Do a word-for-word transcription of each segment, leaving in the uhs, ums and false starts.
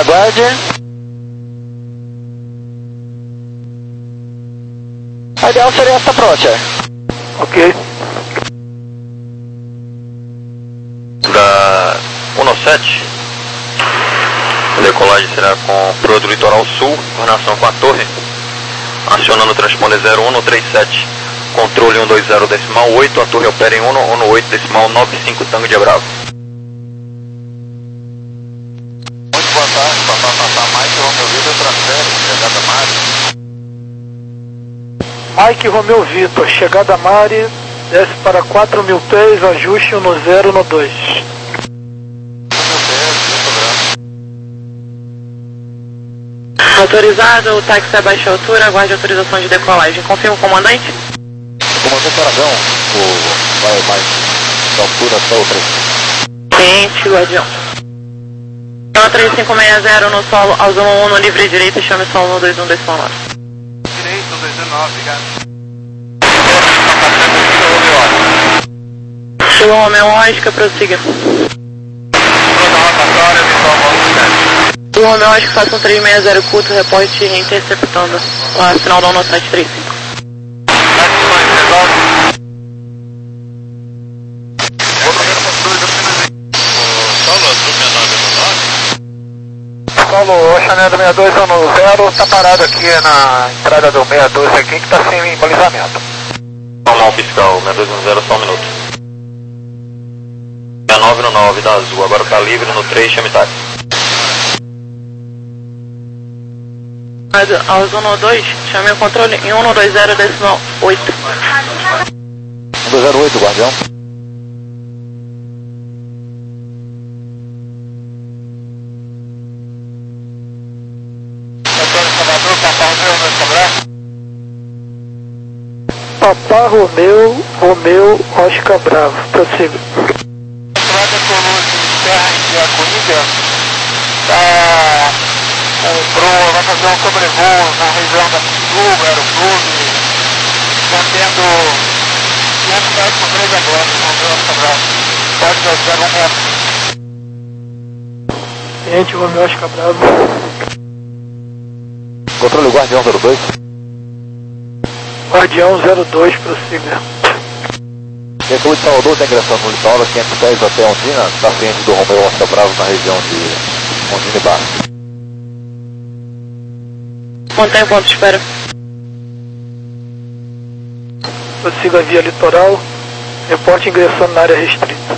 Aguarde. A ideal seria essa approach. Ok. Da um sete, a decolagem será com proa do litoral sul, coordenação com a torre, acionando o transponder zero um três sete, controle um dois zero decimal oito, a torre opera em um oito decimal nove cinco Tango de Bravo. Muito boa tarde, passar passar Mike Romeu Vitor, transfere, chegada Mari. Mike Romeu Vitor, chegada Mari, desce para quatro mil pés, ajuste no zero no dois. Autorizado, o táxi a baixa altura, aguarde autorização de decolagem. Confirma o comandante? Comandante Aragão, o vai mais da altura até o três. Ciente, guardião. três cinco seis zero no solo, ao zona um no livre direita, chame solo no dois um dois nove. Direito, dois nove, obrigado. Chegou o Romeu Oscar, prossiga. O Romeu Oscar, faça um três seis zero curto, reporte interceptando a final da um sete três cinco. Solo, Chanel do sessenta e dois um zero, está parado aqui na entrada do sessenta e dois aqui, que está sem balizamento. Normal fiscal, sessenta e dois um zero, só um minuto. sessenta e nove no nove da azul, agora está livre no três, chame táxi. Ao zona dois, chame o controle em um dois zero decimal oito. um dois zero oito, guardião. Papá Romeu, Romeu, Oscar Bravo, prossiga. Estrada Colônia, Terra de Acolhida, tá, o proa vai fazer um sobrevoo na região da Sul, Aeroclube, mantendo quinhentos metros por três agora, não deu Oscar Bravo, pode fazer um metro. Ciente, Romeu, Oscar Bravo. Controle Guardião zero dois. Guardião zero dois, prossiga. Veículo de Salvador, tem ingressão no litoral, quinhentos pés até Ondina, está frente do Romeu Oscar Bravo na região de Ondina e Barra. Mantém ponto de espera. Prossiga via litoral, reporte ingressando na área restrita.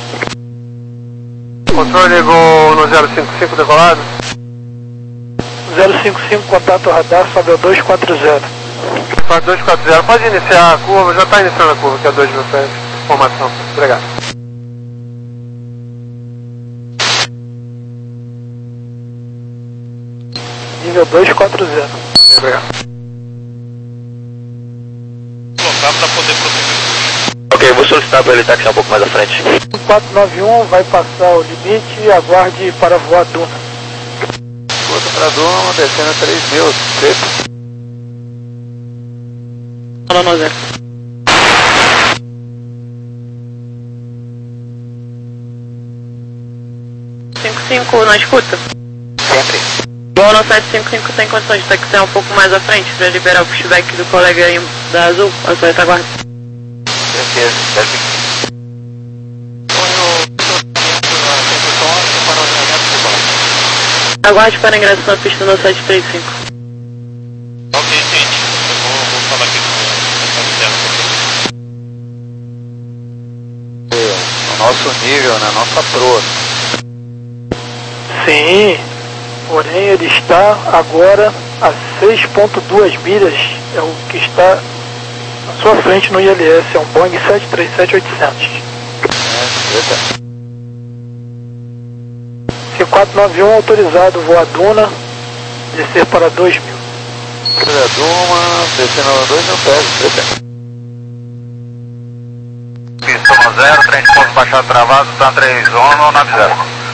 Controle ligou no zero cinco cinco decolado. zero cinco cinco, contato radar, sobe ao dois quatro zero. dois quatro zero, pode iniciar a curva, já está iniciando a curva, que é dois mil pés. Formação, obrigado. Nível dois quatro zero. Obrigado. Colocar para poder prosseguir. Ok, vou solicitar para ele taxiar um pouco mais à frente. quatro nove um vai passar o limite, aguarde para voar Duna. Outra para Duma, descendo três mil, seco. Fala no zero. cinco cinco na escuta. Sempre. Bom, no sete cinco cinco tem condições de taxiar um pouco mais à frente para liberar o pushback do colega aí da azul, a sua retaguarda. Certeza, deve. Aguarde para ingresso na pista no sete três cinco. Ok, gente, eu vou, vou falar aqui com No nosso nível, na nossa proa. Sim, porém ele está agora a seis ponto dois milhas, é o que está à sua frente no I L S, é um Boeing sete três sete oitocentos. É, C quatro nove um autorizado, voar Duna, descer para dois mil. Duma, descendo dois mil pés, presente. Pistão zero, trem de ponto baixado travado, tá três um, nove zero.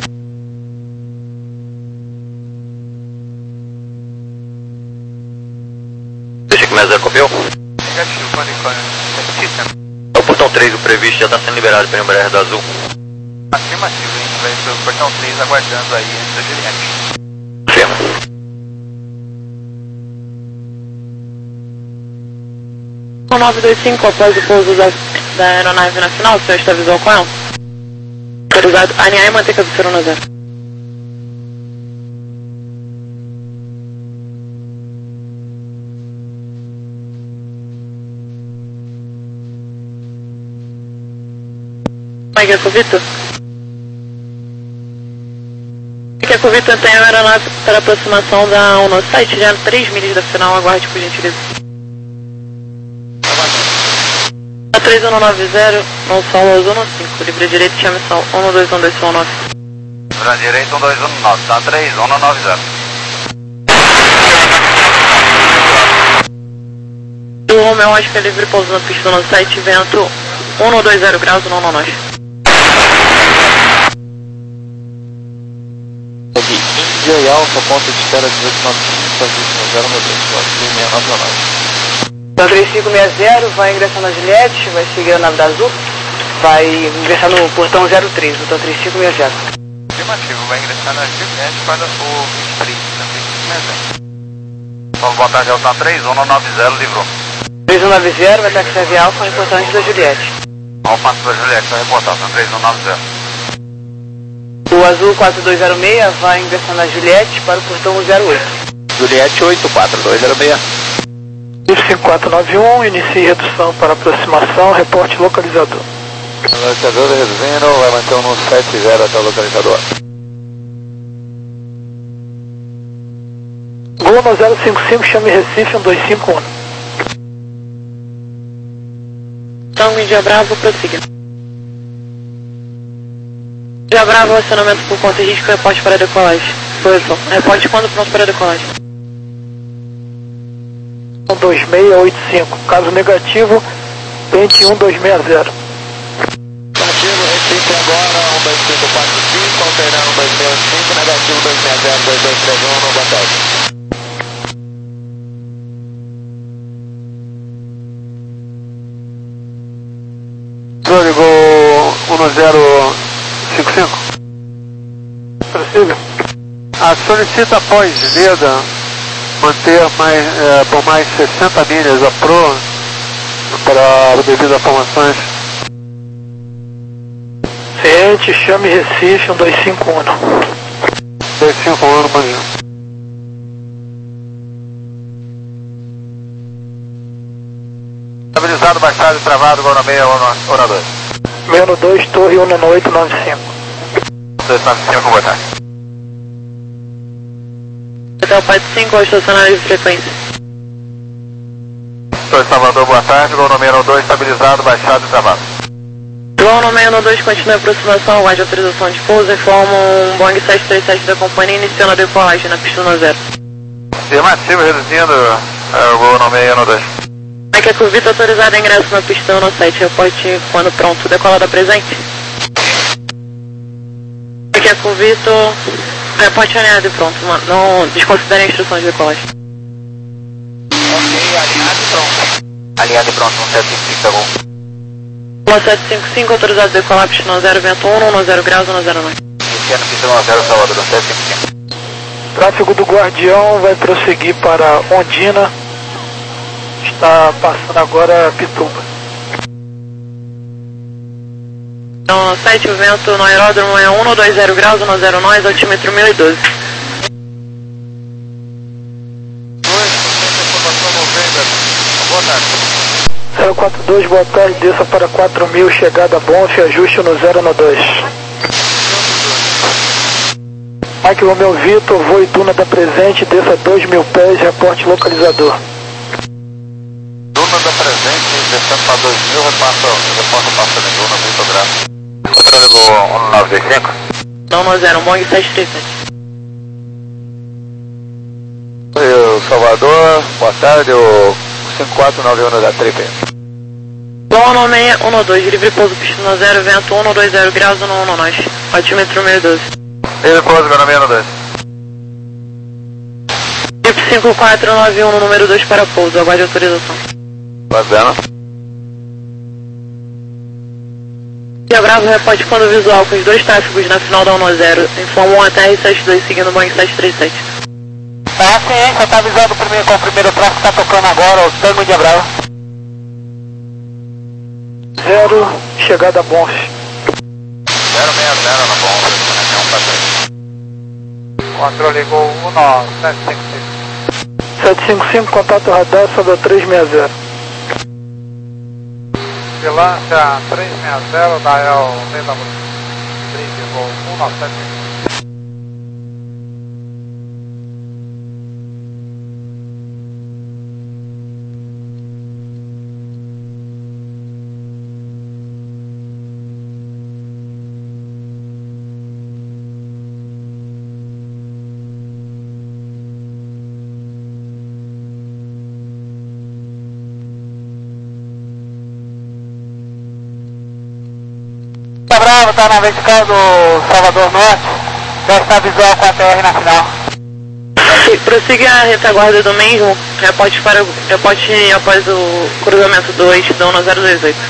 Deixa que o zero copiou. Negativo, Panicone. É o portão três, o previsto já está sendo liberado pela Embraer da Azul. Afirmativo, a gente vai pelo portão três aguardando aí antes da Juliette. nove dois cinco, após o pouso da, da aeronave na final, o senhor está visual com ela? Autorizado, alinhar e manter cabeceira no zero. Mike Ecovito? Mike Ecovito tem a aeronave para aproximação da ONU site, já três milhas da final, aguarde por gentileza. A três um nove zero, no solo Ozono cinco, livre direito, chame sol um dois um dois um nove. Livre direito um dois um nove, tá três um nove zero. O Romeo Oscar livre pouso na pista no site, vento um dois zero graus, não não nós. Índia e Alfa, ponto de espera dezoito nove cinco, zero nove nove. Então três cinco seis zero, vai ingressar na Juliette, vai seguir a nave da Azul, vai ingressar no portão zero três, então três cinco seis zero. Afirmativo, vai ingressar na Juliette para o vinte e três, três cinco seis zero. Vamos botar já o T três um nove zero, livrou. três um nove zero, vai ter que servir Alfa, reportante da Juliette. Alfa da Juliette, vai reportar, tá três um nove zero. O Azul quatro dois zero seis vai ingressar na Juliette para o portão zero oito. Juliette oito quatro dois zero seis. cinco quatro nove um, inicie redução para aproximação, reporte localizador. Localizador reduzindo, vai manter um no sete zero até o localizador. Gol no zero cinco cinco, chame Recife um dois cinco um. Tango Índia Bravo, prossiga. Índia Bravo, acionamento por conta de risco, reporte para decolagem. Posição, reporte quando pronto para decolagem. um dois seis oito cinco, caso negativo, pente um dois seis zero. Negativo, Recife agora, um dois cinco quatro cinco, alterando um dois seis cinco, negativo dois seis zero, dois dois três um, no batente. Ligou um zero cinco cinco. Prossiga. A solicita após Leda manter mais, é, por mais sessenta milhas a Pro para devido a formações. Ciente, chame Recife um dois cinco um. dois cinco um, manhã. Estabilizado, baixado e travado, gol na meia, hora dois. Meia no dois, torre um no oito nove cinco. dois nove cinco, boa tarde. Hotel Pai cinco, ao estacionário de frequência. Torre Salvador, boa tarde, gol no meia no dois, estabilizado, baixado e travado. Gol no meia no dois, continua a aproximação, aguarde autorização de pouso, informa um Boeing sete três sete da companhia, iniciando a decolagem na pista no zero. Afirmativo, reduzindo, é, o gol no meia no dois. Mike Ecovito autorizado ingresso na pista no site, reporte quando pronto, decolada presente. Mike Ecovito, reporte alinhado e pronto, mano. Não desconsidere a instrução de decolagem. Ok, alinhado e pronto. Alinhado e pronto, um sete cinco cinco, tá bom. um sete cinco cinco, autorizado a decolar, pista no zero, vento um, no zero graus, no zero nove. Iniciando pista no zero, Salvador, um sete cinco cinco. Tráfego do Guardião vai prosseguir para Ondina. Está passando agora Pituba. Então, no site, o vento no aeródromo é um no dois zero graus, no zero nove, altímetro mil e doze. Boa tarde. zero quatro dois, boa tarde, desça para quatro mil, chegada Bonf, ajuste no zero no dois. Mike Romeo Vitor, voo e Duna da presente, desça dois mil pés, reporte localizador. Duna da presente, descendo para dois mil, repassa, repassa o passo de Duna, muito grave. Controle do um nove dois cinco. Não, no zero, Boeing sete três sete. Oi, Salvador, boa tarde, o cinco quatro nove um da Tripe. Bom, no meia, um no dois, livre pouso, pista no zero, vento um no dois zero graus, no um no nós. Altímetro mil e doze. Ele pouso, gol na meia no dois. Tipo cinco quatro nove um no número dois para pouso, aguarde autorização. Fazendo. Índia Bravo, reporte quando visual com os dois tráfegos na final da um zero. Informa um A T R sete dois seguindo o Boeing sete três sete. A ciência está avisando primeiro, com o primeiro tráfego que está tocando agora, o Tango Índia Bravo. zero, chegada a Bonf. zero seis zero na bomba, reunião para três. Controle Gol um sete cinco cinco. sete cinco cinco, contato radar sobre a trezentos e sessenta. Vigilância trezentos e sessenta, Dial D W. Trip Gol um nove sete cinco. Bravo, está na vertical do Salvador Norte, já está visual com a T R na final. Prossiga a retaguarda do mesmo, reporte, para, reporte após o cruzamento dois da um zero dois oito.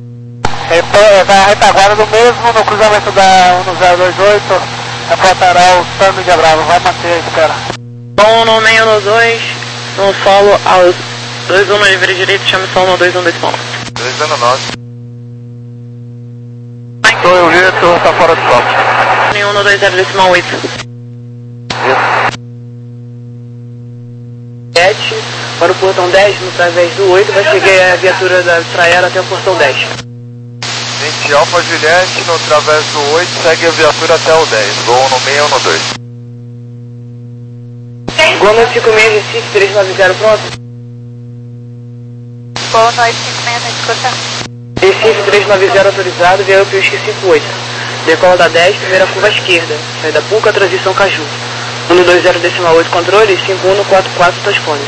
A retaguarda do mesmo no cruzamento da um zero dois oito, reportará o Sandro de Bravo, vai manter a espera. Bom, no meio no dois, no solo aos dois um no livre direito, chame solo no dois um decimal. três zero nove. Sou eu, Vitor, está fora do foco. um no dois zero decimal oito. sete, para o portão dez, no través do oito, vai seguir a viatura da Traera até o portão dez. vinte Alfa Juliette, no través do oito, segue a viatura até o dez. Gol no meio no dois. Gol no cinco seis, Recife, trezentos e noventa, pronto. Gol no cinco seis, na discussão. Recife trezentos e noventa autorizado, veio o Pisque cinco oito. Decola da dez, primeira curva à esquerda. Saída Puca, transição Caju. um dois zero decimal oito controle, cinco um quatro quatro transpone.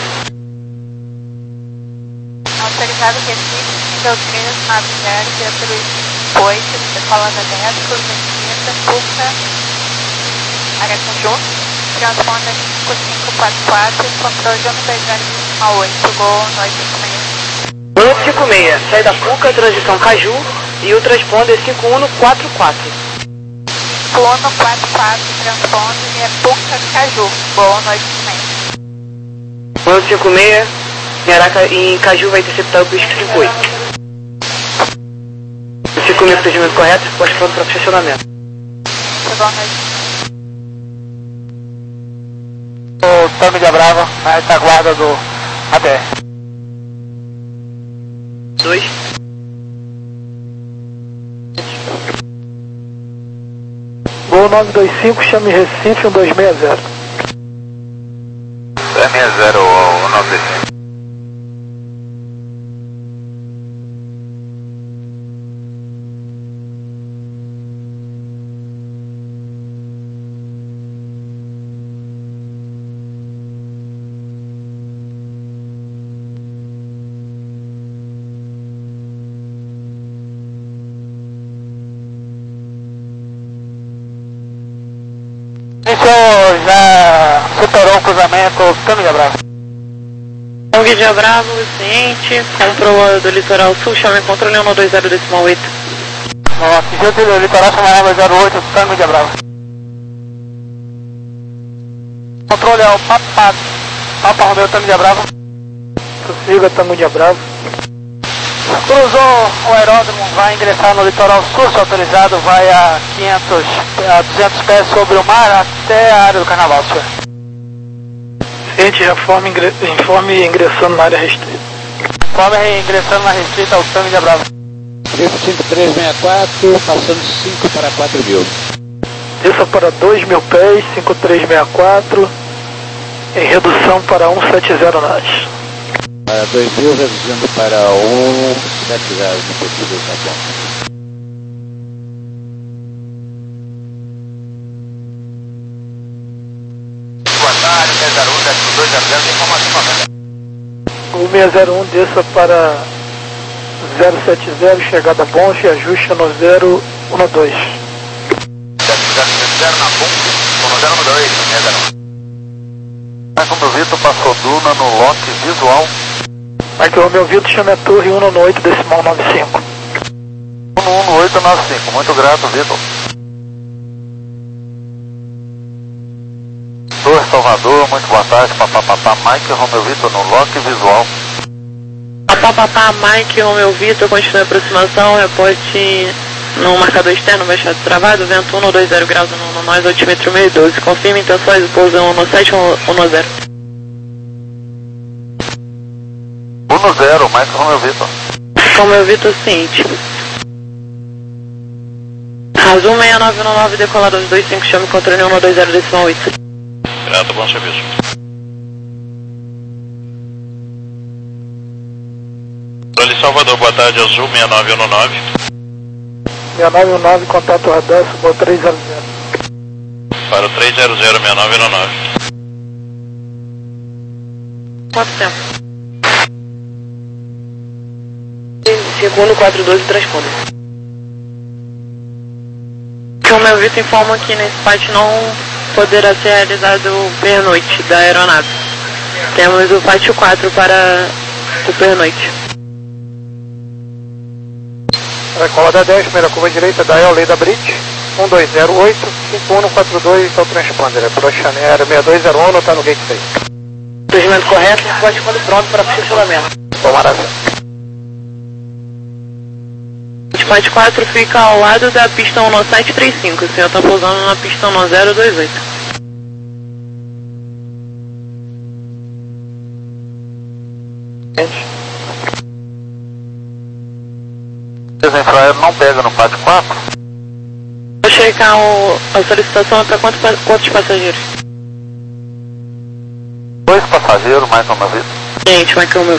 Autorizado Recife, nível três, nove zero, viatura oito, decola da dez, curva à esquerda, Puca, área conjunto, transponda cinco cinco quatro quatro, controle um dois zero decimal oito, gol no cinco seis. um cinco seis, saída Puca, transição Caju e o transponder cinco um quatro quatro. Uno quatro quatro, transponder é Puca Caju, gol no cinco seis. um cinco seis, em, Araca, em Caju vai interceptar o Pisque cinco oito. O cinco seis, procedimento correto, pode pronto para estacionamento. Gol no O Tami de Brava, na retaguarda do A T R. dois. Gol nove dois cinco, chame Recife um dois seis zero. dois seis zero, um nove cinco. Isso já superou o cruzamento, Tami de Bravo. Long de Bravo, ciente, comprou do litoral sul, chame controle um dois zero decimal oito. Atingiu o litoral, chama um zero oito, Tami de Bravo. Controle é o Papa, Papa Romeu, Tami de Bravo. Prossiga, Tango de Bravo. Cruzou o aeródromo, vai ingressar no litoral sul, se autorizado, vai a quinhentos, a duzentos pés sobre o mar até a área do Carnaval, senhor. Ciente, informe, ingre... informe ingressando na área restrita. Informe ingressando na restrita ao Tami de Bravo. cinco três seis quatro, passando cinco para quatro mil. Desça para dois mil pés, cinco três seis quatro, em redução para cento e setenta knots. Para dois mil, reduzindo para um sete zero no possível Japão. Boa tarde, seis zero um, décimo dois zero zero, informação. O seis zero um desça para zero sete zero, chegada Bonf e ajuste no zero um dois. zero na ponte, no zero um dois, seis zero um. Mas como o Vitor passou Duna no lock visual. Aqui o meu Vitor chama a torre um oito decimal nove cinco. um um oito nove cinco, muito grato, Vitor. Torre Salvador, muito boa tarde, papapá, Mike Romeu Vitor no lock visual. Papapá, Mike, Romeu Vitor, continue a aproximação, reporte no marcador externo, baixado travado, vento um dois zero graus no nós, altímetro meio doze. Confirme intenções, pouso um sete um zero. um zero, Mike Romeu Vitor. Romeu Vitor, ciente. Azul seis nove um nove, decolado dois dois cinco, chame controle um dois zero decimal oito. Grato, bom serviço. Controle Salvador, boa tarde, Azul seis nove um nove. seis nove um nove, contato radar, subo três zero zero. Para o três zero zero, seis nove um nove. Quanto tempo? cinco um quatro doze, transponda. O meu Vitor informa que nesse pátio não poderá ser realizado o pernoite da aeronave. Temos o pátio quatro para o pernoite. Recorda dez, primeira curva direita, da Lei da Bridge, um dois zero oito, cinco um quatro dois, é o transponder. Approach Aero seis dois zero um, está no gate seis. Procedimento correto, pode quando pronto para funcionamento. Bom, maravilha. O pátio quatro fica ao lado da pista um sete três cinco, o senhor está pousando na pista um zero dois oito. Desenfraero não pega no pátio quatro? Vou checar o, a solicitação é para quantos, quantos passageiros? Dois passageiros, mais uma vez. Gente, vai que é o meu.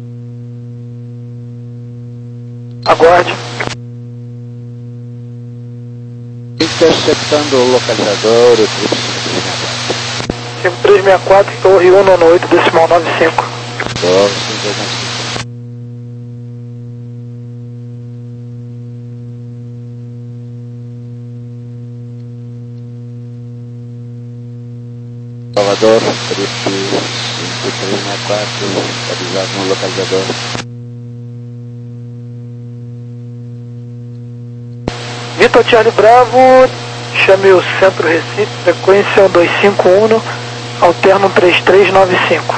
Aguarde. Interceptando o localizador, o trip cinco três seis quatro, torre um nove oito, decimal nove cinco. Torre cinco três nove cinco. Salvador, trip cinco três seis quatro, avisado no localizador. Vitor Charlie Bravo, chame o Centro Recife, frequência um dois cinco um, alterno três três nove cinco.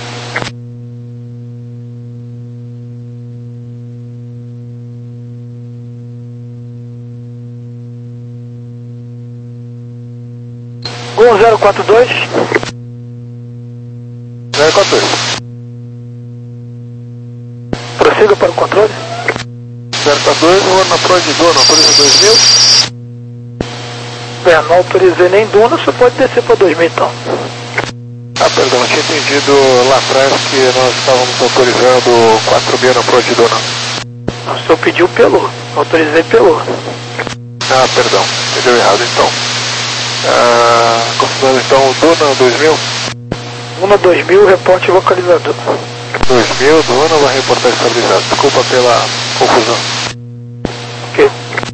Gol zero quatro dois. zero quatro dois. Prossiga para o controle. zero quatro dois, vou na prova de Duna, polícia dois mil. É, não autorizei nem Duna, você pode descer para dois mil então. Ah, perdão, eu tinha entendido lá atrás que nós estávamos autorizando quatro mil na prova de Duna. O senhor pediu pelo, autorizei pelo. Ah, perdão, entendeu errado então. Ah, confirmando então, Duna dois mil. Duna dois mil, reporte localizador. dois mil, Duna vai reportar estabilizado. Desculpa pela confusão. Ok.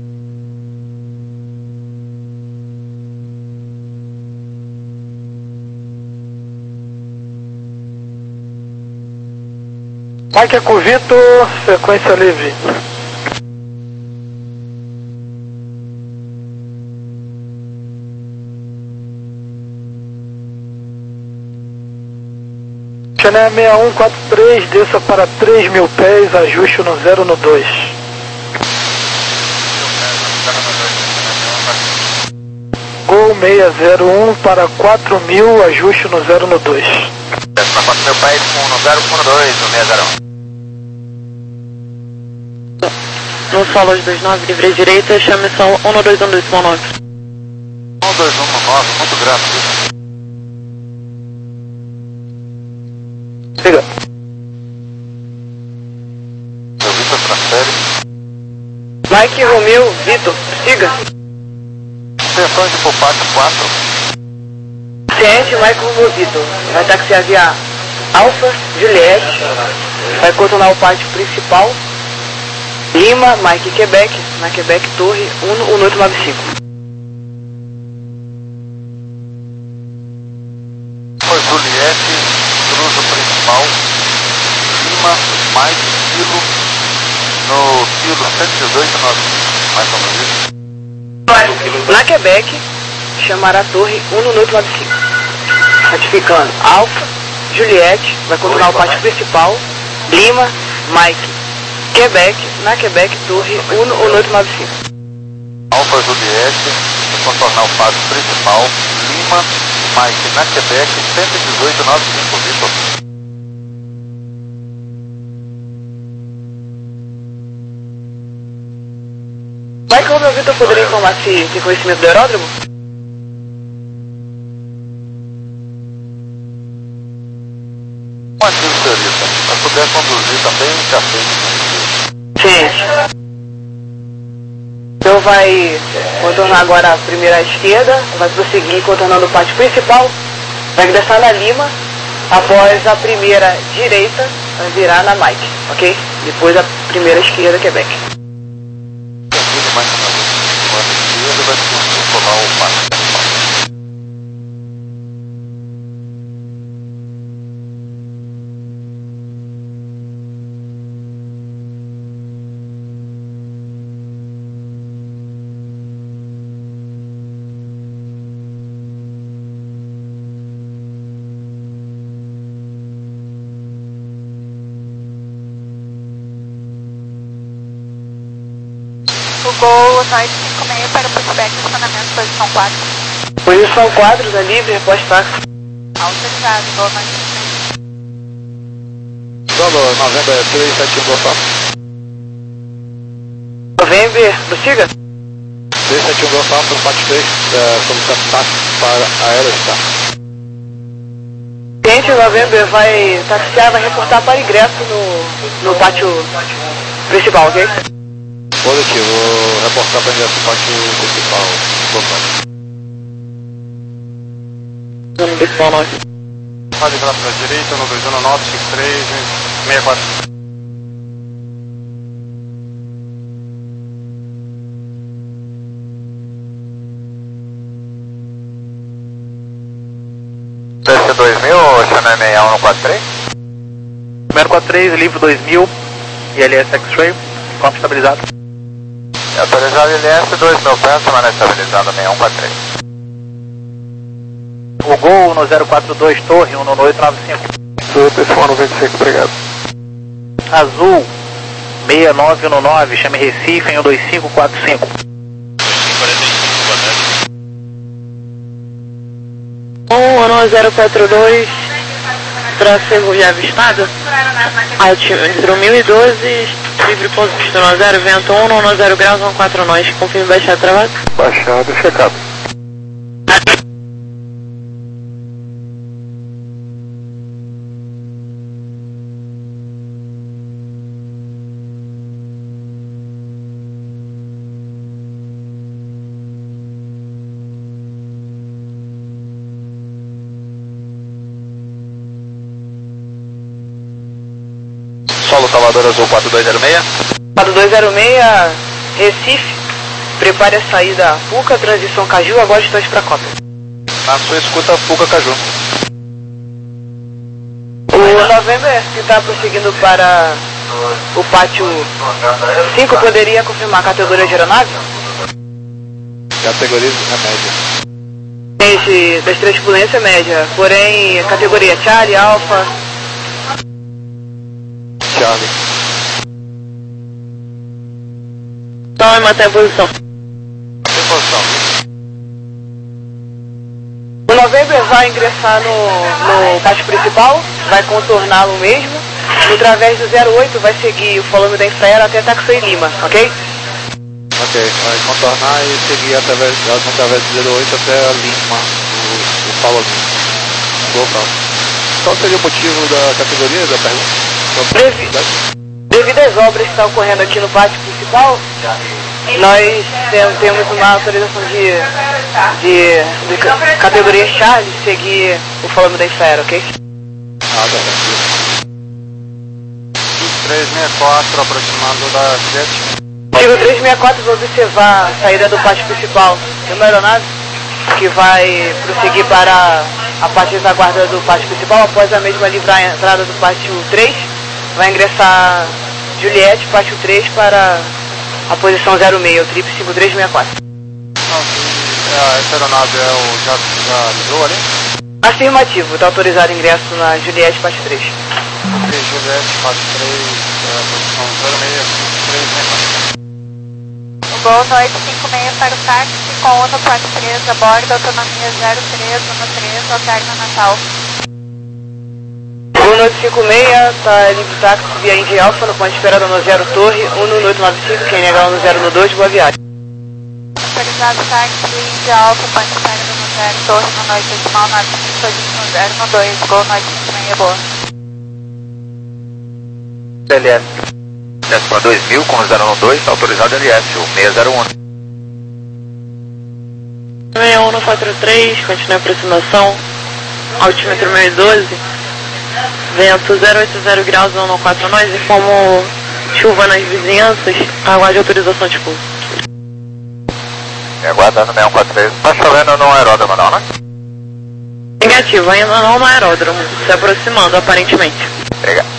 Mike é com Vitor, sequência livre. Chanel seis um quatro três, desça para três mil pés, ajuste no zero no dois. Gol seis zero um para quatro mil, ajuste no zero no dois. Desce para quatro mil pés com no zero um dois, no seis zero um. No solo de dois nove, livre direita, chame só um dois um dois nove. um dois um nove, muito grande. Siga. Meu Vitor transfere. Mike Romeu, Vitor, siga. Intenções de ir pro pátio quatro. Ciente, Mike Romeu, Vitor. Vai taxiar via Alfa, Juliette. Vai controlar o pátio principal. Lima, Mike Quebec, na Quebec Torre um um oito nove cinco. Foi Juliette, cruzo principal, Lima, mais Kilo, no Kilo cento e dois nove, mais ou menos isso. Na Quebec, chamará a Torre um um oito nove cinco. Ratificando, Alfa, Juliette, vai controlar o pátio principal, Lima, Mike, Quebec, na Quebec, Torre um um oito nove cinco. Alfa Juliette, contornar o pátio principal, Lima, Mike, na Quebec, cento e dezoito noventa e cinco, Vitor. Mike, o meu Vitor poderia informar se tem conhecimento do aeródromo? Aqui, senhorita, se puder conduzir também, café. Sim. Então vai contornar agora a primeira à esquerda, vai prosseguir contornando o pátio principal, vai ingressar na Lima, após a primeira direita, vai virar na Mike, ok? Depois a primeira esquerda, Quebec. Mais uma vez, a esquerda vai contornar o pátio. Gol nove cinco seis para o pushback, estacionamento, posição quatro. Posição quatro, da livre, reposta. Autorizado, Gol nove cinco seis. Solo, November três sete um, Golf. November, prossiga. três sete um, Golf, para o pátio três, solicitando táxi para a Aerostar. Cliente November vai taxiar, vai reportar para ingresso no, no pátio principal, ok? Positivo, vou reportar para ingresso no pátio principal. Zona principal nove. Rádio Graça da direita, no dois um nove cinco três seis quatro. P C dois mil ou Channel seis um quatro três? zero quatro três, livro dois mil, I L S X-Ray, corpo estabilizado. Atualizado I L S dois mil, pensa, mas estabilizado seis um quatro três. O Gol no zero quatro dois, Torre um oito nove cinco. Sul, pessoal noventa e cinco, obrigado. Azul seis nove um nove, chame Recife em um dois cinco quatro cinco. um zero quatro dois, tráfego já avistado. Altímetro mil e doze, livre ponto pistão zero, vento um, zero graus, um quatro nós. Confirme baixado travado. Baixado, checado. Solo Salvador Azul quatro dois zero seis. quatro dois zero seis, Recife, prepare a saída Puca, transição Caju, agora estamos para a Copa. Na sua escuta, Puca Caju. O November, que está prosseguindo para o pátio cinco, poderia confirmar a categoria de aeronave? Categoria é média. Esse, das três turbulência é média, porém categoria Charlie, Alfa. Charlie. Então, mantém a posição. Tem posição. O November vai ingressar no, no pátio principal, vai contorná-lo mesmo. No através do zero oito vai seguir o folômetro da Infraero até Taxi Lima, ok? Ok, vai contornar e seguir através, através do zero oito até a Lima, o, o Paulo Lima. Local. Qual seria o motivo da categoria da pergunta? Devido, devido às obras que estão ocorrendo aqui no pátio principal, nós tem, temos uma autorização de, de, de categoria Charlie seguir o folômetro da Infraero, ok? Ah, tá. três seis quatro, aproximando da sete. Sigo três seis quatro, vou observar a saída do pátio principal. Tem uma aeronave que vai prosseguir para a parte da guarda do pátio principal, após a mesma livrar a entrada do pátio três, vai ingressar Juliette, pátio três, para a posição zero seis, o trip cinco três seis quatro. Essa aeronave é o, já, já livrou ali? Afirmativo, está autorizado ingresso na Juliette, pátio três. Ok, Juliette quatro três, é, posição zero seis três três. O Gol Noite cinco seis para o táxi com Uno quatro três a bordo, autonomia zero três um três, alterna Natal. Gol Noite cinco seis, tá livre táxi via Indy Alpha no ponto de espera no zero Torre, Uno oito nove cinco, quem negar no zero dois, boa viagem. Autorizado táxi Indy Alpha, ponto de espera no zero Torre, no Noite decimal nove cinco, posição zero dois, Gol Noite cinco seis, boa. L S. S para dois mil com zero um dois, autorizado L S, o seis zero um. seis um quatro três, continua a aproximação, altímetro mil e doze, vento zero oito zero graus, um quatro nós, e como chuva nas vizinhanças, aguarde autorização de pouso. É, aguardando seis um quatro três, tá chovendo no aeródromo não, né? Negativo, ainda não no aeródromo, se aproximando aparentemente. Obrigado.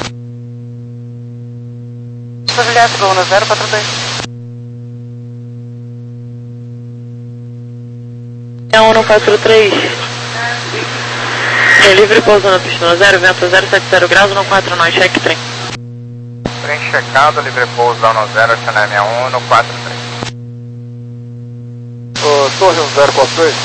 Juliette, Gol zero quatro dois. É um quatro três. É livre pouso na pista zero, vento zero sete zero graus, um quatro nós, check trem. Trem checado, livre pouso da um zero, C N M um no quatro três. Ô, Torre um zero quatro dois.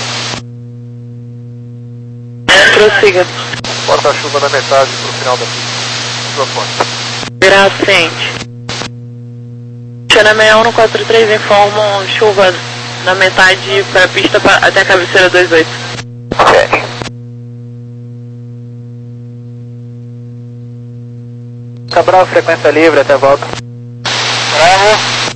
Prossiga. Porta-chuva na metade pro final da pista. Microfone. Gracente. Xanamé um quatro três informam chuva na metade para a pista pra, até a cabeceira dois oito. sete. Cabral, frequência livre, até volta. Bravo.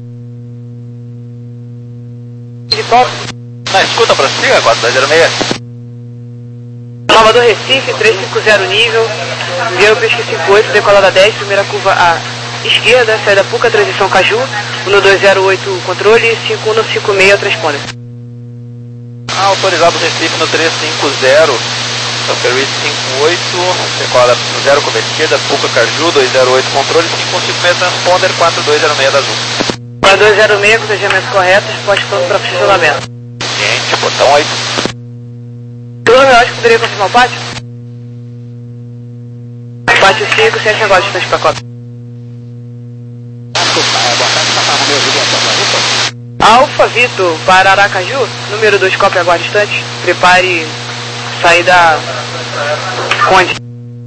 De volta. Na escuta, prossiga, quatro dois zero seis. Salvador Recife, trezentos e cinquenta nível, Vieiro Pesca cinquenta e oito, decolada dez, primeira curva à esquerda, saída Puca, transição Caju, um dois zero oito controle, cinco um cinco seis transponder. Autorizado Recife no trezentos e cinquenta, Service cinco oito, decolada zero curva esquerda, Puca Caju, dois zero oito controle, cinco um cinco seis transponder, quatro dois zero seis da Azul. quatro dois zero seis, procedimento correto, resposta pronto para funcionamento. Gente, botão oito. Piloto, eu acho que poderia confirmar o pátio? Pátio cinco, sete agora, distante para cópia. Alfa Vitor para Aracaju, número dois, cópia agora distante. Prepare saída Conde.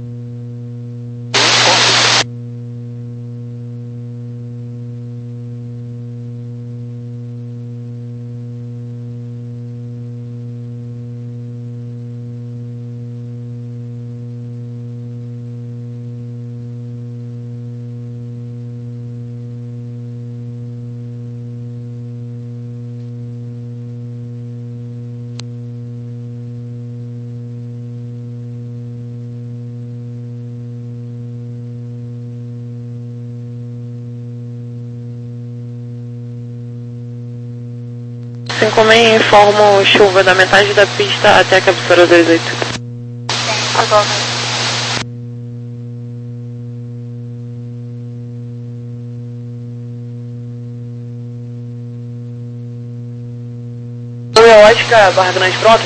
cinco seis informam chuva da metade da pista até a cabeceira dois oito. Sim, Gol Noite. Ótica, Barra Grande pronto?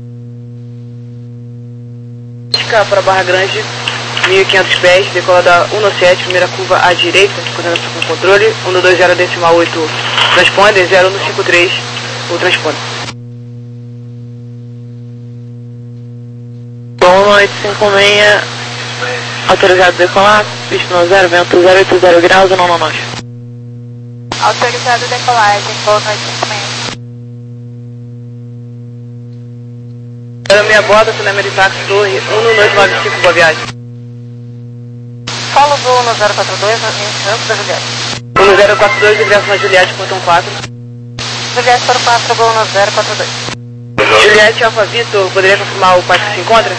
Ótica para Barra Grande, mil e quinhentos pés, decolada um sete, primeira curva à direita, coordenação com controle, um dois zero decimal oito transponder, zero um cinco três, o transponder. Bom noite, cinco seis, autorizado decolar, pista zero, vento zero oito zero graus, não não nós. Autorizado decolagem, Gol Noite cinco seis. Era meia borda, cinema de táxi, torre, um oito nove cinco, boa viagem. Fala do um zero quatro dois, ingresso da Juliette. um zero quatro dois, ingresso na Juliette, portão quatro. Juliette para o quatro, Gol um zero quatro dois. Juliette Alfa Vitor, poderia confirmar o pátio que se encontra?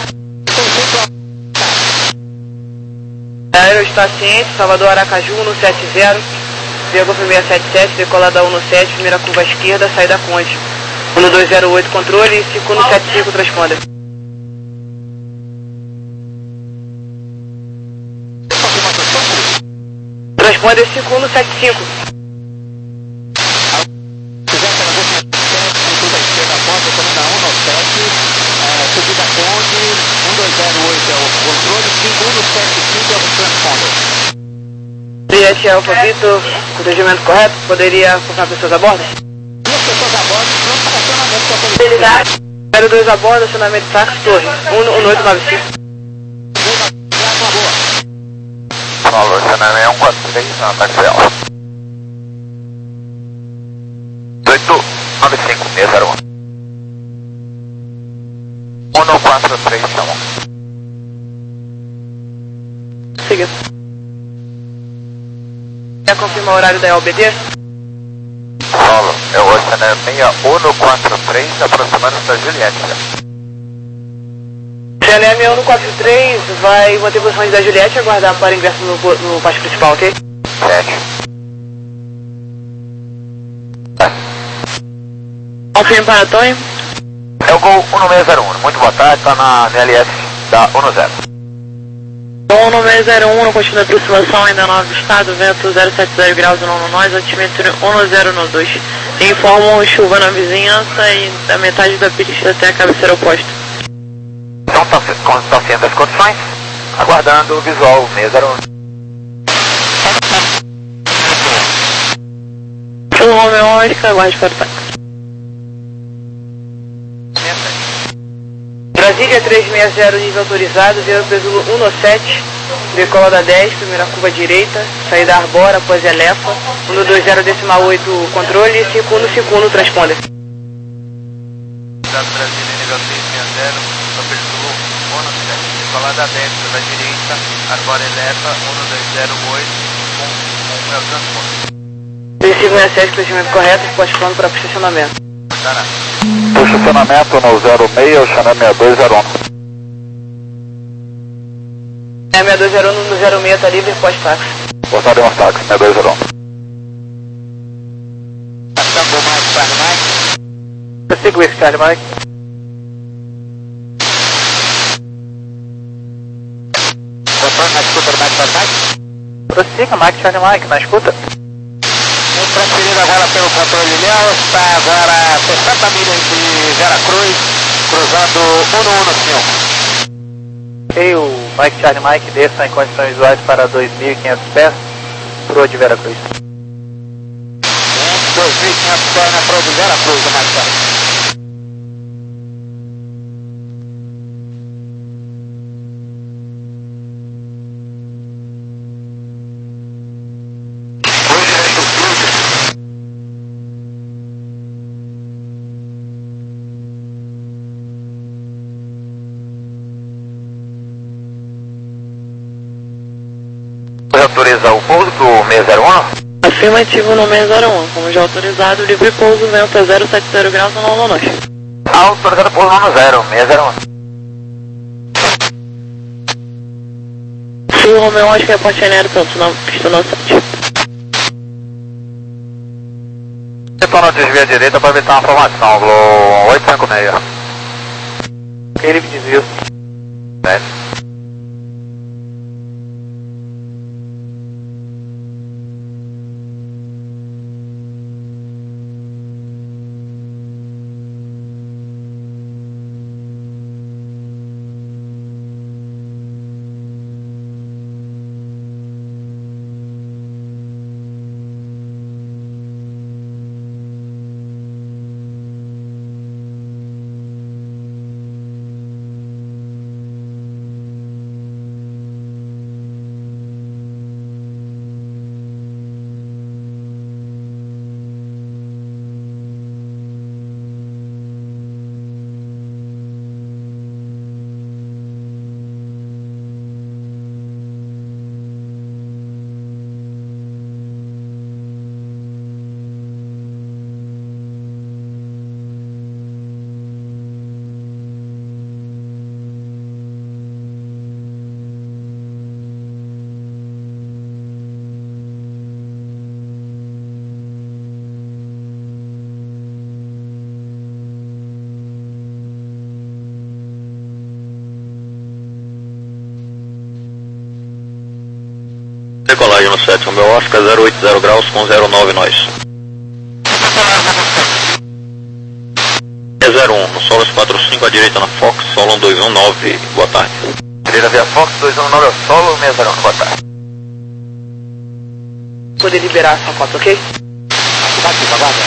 Aerostar Ciente, Salvador Aracaju, um sete zero, Viago seis sete sete, decolada um sete, primeira curva à esquerda, saída Conde. um dois zero oito controle, cinco um sete cinco transponder. Transponder cinco um sete cinco. Subida Conde, um dois zero oito é o Controle cinco um sete cinco é o transponder. Juliette Alfa Vitor, procedimento correto, poderia colocar pessoas a bordo? Duas pessoas a bordo, pronto para acionamento da polícia. zero dois a bordo, acionamento de táxi, torre, um oito nove cinco. Paulo, acionamento um quatro três na táxi alfa. oito nove cinco seis zero um. um quatro três chama. Siga. Quer confirmar o horário da E L B D? Paulo, é o acionamento seis um quatro três aproximando-se da Juliette. C L M um quatro três vai manter posições da Juliette e aguardar para ingresso no, no pátio principal, ok? sete. Confirme para Tony. É o Gol um seis zero um, muito boa tarde, está na N L S da um zero. Gol um seis zero um, continua a aproximação ainda no avistado, vento zero sete zero graus no nós, altimetro um zero dois. Informam chuva na vizinhança e da metade da pista até a cabeceira oposta. Então está sendo as condições, aguardando o visual seis zero um. Pelo Romeo Oscar, aguarde para o táxi. Brasília trezentos e sessenta, nível autorizado, zero Pesulo um sete, decola da dez, primeira curva direita, saída Arbora, após Elefa, um dois zero decimal oito controle, cinco um cinco um transponder. Brasília nível trezentos e sessenta, Pesulo um sete, decola da dez pela direita, Arbora Elefa, um dois zero oito, com o meu transponder. três cinco seis sete, crescimento correto, esporte plano para estacionamento. Dará. Estacionamento no zero seis, o Xanã seis dois zero um. É seis dois zero um no zero seis, tá livre, pós-táxi. Botaram os táxis, seis dois zero um. Tango Mike, Charlie Mike. Prossiga esse Charlie Mike. Controle na escuta do Mike, Charlie Mike. Prossiga, Mike Charlie Mike, na escuta. Transferido agora pelo controle Léo, está agora a sessenta milhas de Veracruz, cruzando um um cinco. Ok, o Mike Charlie Mike desça em condições visuais para dois mil e quinhentos pés, proa de Veracruz. dois mil e quinhentos pés na proa de Veracruz, do Mike Charlie. Autoriza o pouso do seis zero um? Afirmativo no seis zero um, como já autorizado, livre pouso, vento a zero sete zero graus no nós. Autorizado pouso no zero, seis zero um. Sul Romeo Oscar, ponte aérea, tanto na pista no sete. Retorno desvia à direita para evitar uma formação, Glo oito cinco seis. Ok, ele desvio. sete. Decolagem no sete, o meu Oscar zero oito zero graus com zero nove nós. É zero um, no Solos quatro cinco à direita na Fox, Solo um dois um nove, boa tarde. Brasília via Fox, dois um nove solo, seis zero um, boa tarde. Poder liberar essa cota, ok? Afirmativo, aguarda.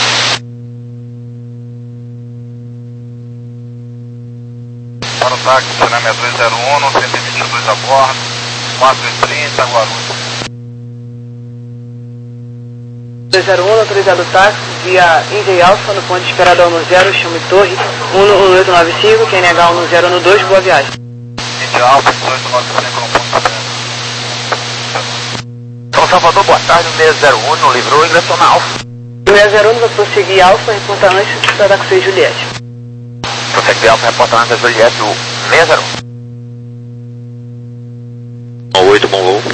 Para o táxi, Cinema dois zero um, cento e vinte e dois a bordo, quatro e trinta, Guarulhos. dois zero um, autorizado o táxi via Indy Alpha no ponto de esperador no zero, chame Torre, um um oito nove cinco, Q N H um zero um dois, boa viagem. Indy Alpha, dezoito nove cinco, no ponto zero. São Salvador, boa tarde, seis zero um, não livrou, ingressou na Alfa. seis zero um vai prosseguir Alpha, reporta antes da táxi Juliette. Prossegue Alfa, reporta antes da Juliette, o seis zero um. oito, bom voo.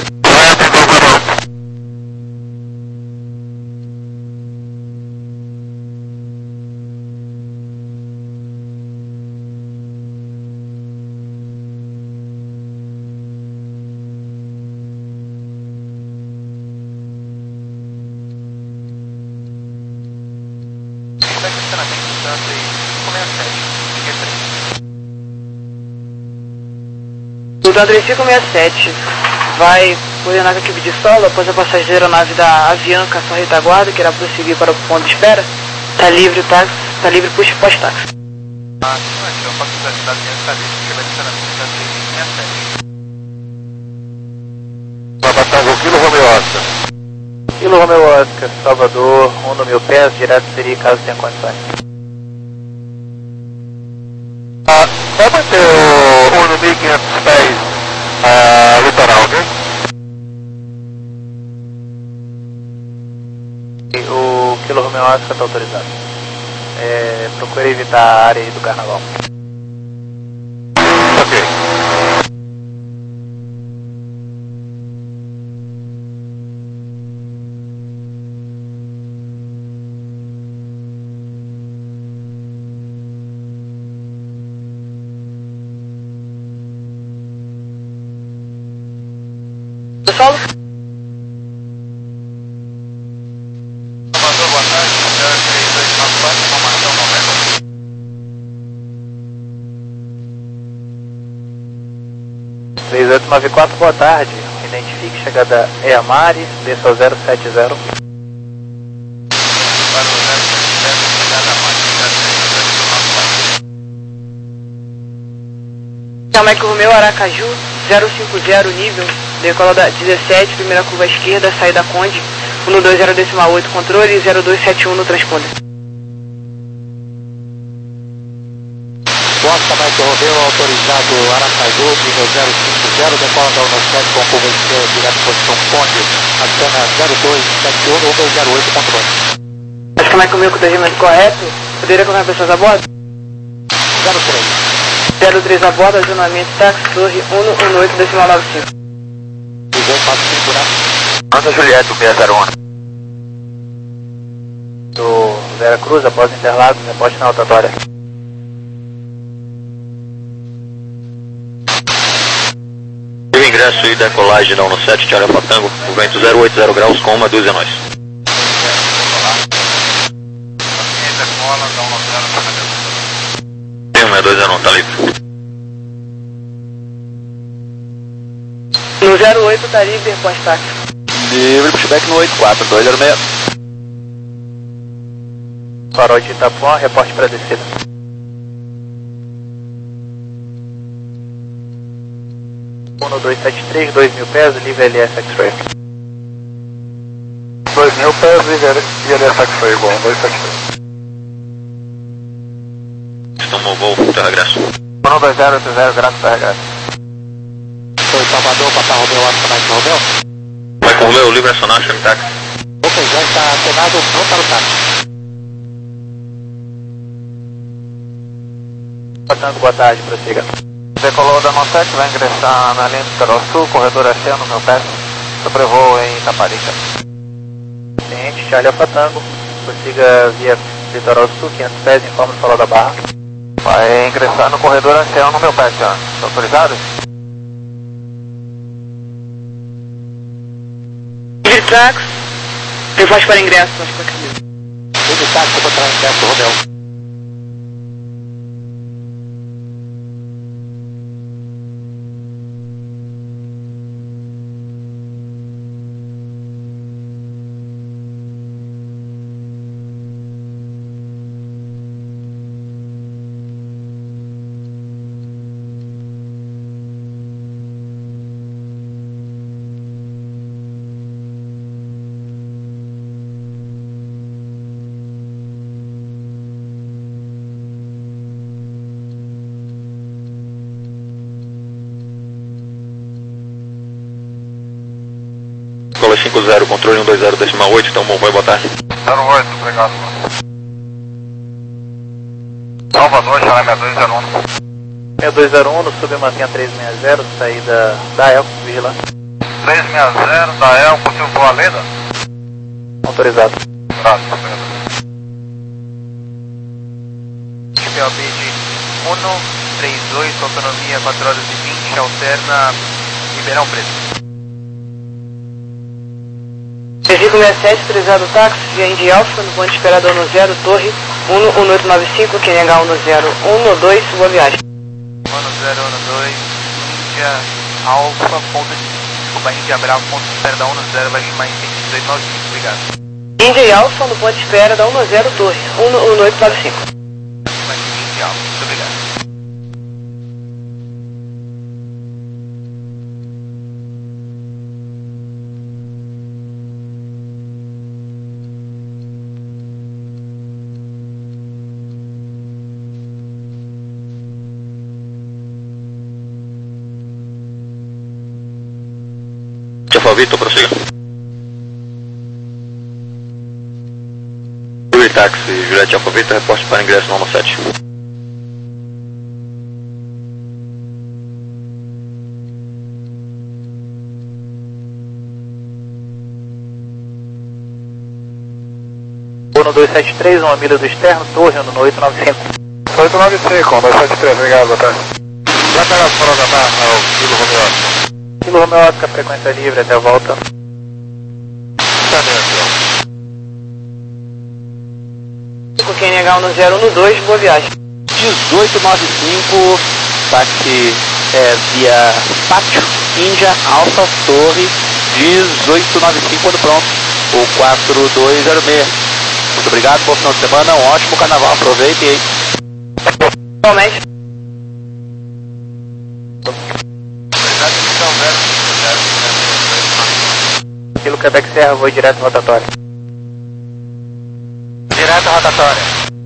O três cinco seis sete vai coordenar com a equipe de solo após a passagem da aeronave da Avianca sua retaguarda, que irá prosseguir para o ponto de espera. Tá livre o táxi, tá livre puxa pós-táxi. Ah, sim, aqui eu faço da cidade de Estadia, que vai descer na cidade de seis sete. Salvador, Kilo Romeo Oscar. Kilo Romeo Oscar, Salvador, um no mil pés, direto seria caso tenha condições. Ah, vai manter o um no mil e quinhentos pés ah, litoral, ok? O Kilo Romeo Oscar está autorizado. É, procure evitar a área aí do carnaval. Ok. Pessoal? Salvador, boa tarde, três dois nove quatro, informação noventa. três oito nove quatro, boa tarde. Identifique chegada é a Maris, desça ao zero sete zero. Para o zero sete zero, chegada a Maris, três oito nove quatro. Jamaica Romeu, Aracaju, zero cinco zero, nível, decola da dezessete, primeira curva à esquerda, saída Conde, um dois zero decimal oito, controle, zero dois sete um no transponder. Costa Mike Romeu, autorizado Aracaju, nível zero cinco zero, decola da um sete com curva esquerda, direto posição Conde, acena zero dois sete um, um dois zero oito, controle. Acho que Jamaica Romeu com o atendimento correto, poderia colocar pessoas a bordo? zero três. zero três a bordo, acionamento, táxi, torre, um um oito decimal nove cinco. dezoito quatro cinco, né? Anta Juliette, o seis zero um. Do Vera Cruz, após Interlagos, reporte na altatória. O ingresso e decolagem da um sete, Charlie Alfa Tango, o vento zero oito zero graus com uma dúzia nós. Decola, dá um zero, Tem um dois zero um, tá livre. No zero oito tá livre, pós-táxi. Livre, pushback no oito quatro, dois zero seis. Farol de Itapuã, reporte para descida. um dois sete três, dois mil pés, livre L S X-Ray. dois mil pés e L S X-Ray, igual, dois sete três. Tomou voo, teu regresso. um dois zero oito zero, graças a regresso. Foi Salvador, Papa Romeu, Oscar Mike Romeu. Vai com o meu, livre acionar, chame táxi. Ok, já está acionado, não para o táxi. Portanto, boa tarde, prossiga. Decolou da nove sete, vai ingressar na linha do Litoral Sul, corredor oceano, no meu pé, sobrevoo em Itaparica. Ciente, Charlie Alfa Tango, prossiga via Litoral Sul, quinhentos pés, informe o farol da barra. Vai ingressar no corredor oceano, no meu pé, senhor. Está autorizado? Livre táxi, reporte para ingresso, acho que acabou. Livre táxi para ingresso, Romeu. cinco zero, controle um dois zero decimal oito, então bom, vai botar. zero oito, obrigado. Salvador, Chalé seis dois zero um. seis dois zero um, no submantenha três seis zero, saída da Elco, vigilante. três seis zero, da Elco, possível voar Leda? Autorizado. Obrigado, obrigado. P O B de um três oito, autonomia quatro horas e vinte, alterna Ribeirão Preto. Registro sessenta e sete, autorizado táxi, via Indy Alpha, no ponto esperador no zero, torre um um oito nove cinco, Q N H um zero um dois, boa viagem. um zero um dois, Índia Alpha, ponto de, desculpa, Índia Bravo, ponto de espera da um zero, vai chamar em cento e dezoito nove cinco, obrigado. Indy Alpha, no ponto de espera da um zero, torre um um oito nove cinco. Índia Alpha, muito obrigado. Alfa Vitor, prossiga. Yuri Táxi, Juliette Alfa Vitor, reporte para ingresso no sete. um dois sete três, uma milha do externo, torre no oito nove cinco. oito nove cinco, dois sete três, obrigado, boa tarde. Já pega as programar ao Kilo Romeo. Kilo Romeo Oscar, frequência livre, até a volta. Q N H um zero um dois, boa viagem. dezoito noventa e cinco, táxi é, via Pátio, Índia, Alfa, Torre, dezoito noventa e cinco, quando pronto, o quatro dois zero seis. Muito obrigado, bom final de semana, um ótimo carnaval, aproveite aí. Igualmente. Kilo Quebec Serra, voo direto rotatória. Direto rotatória.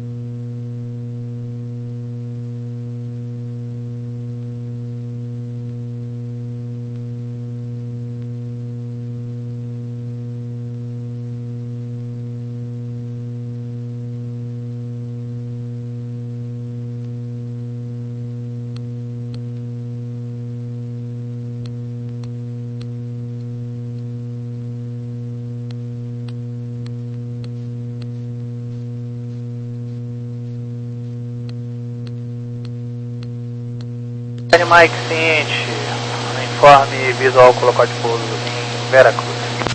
Mike ciente, informe visual colocado de pouso em Veracruz.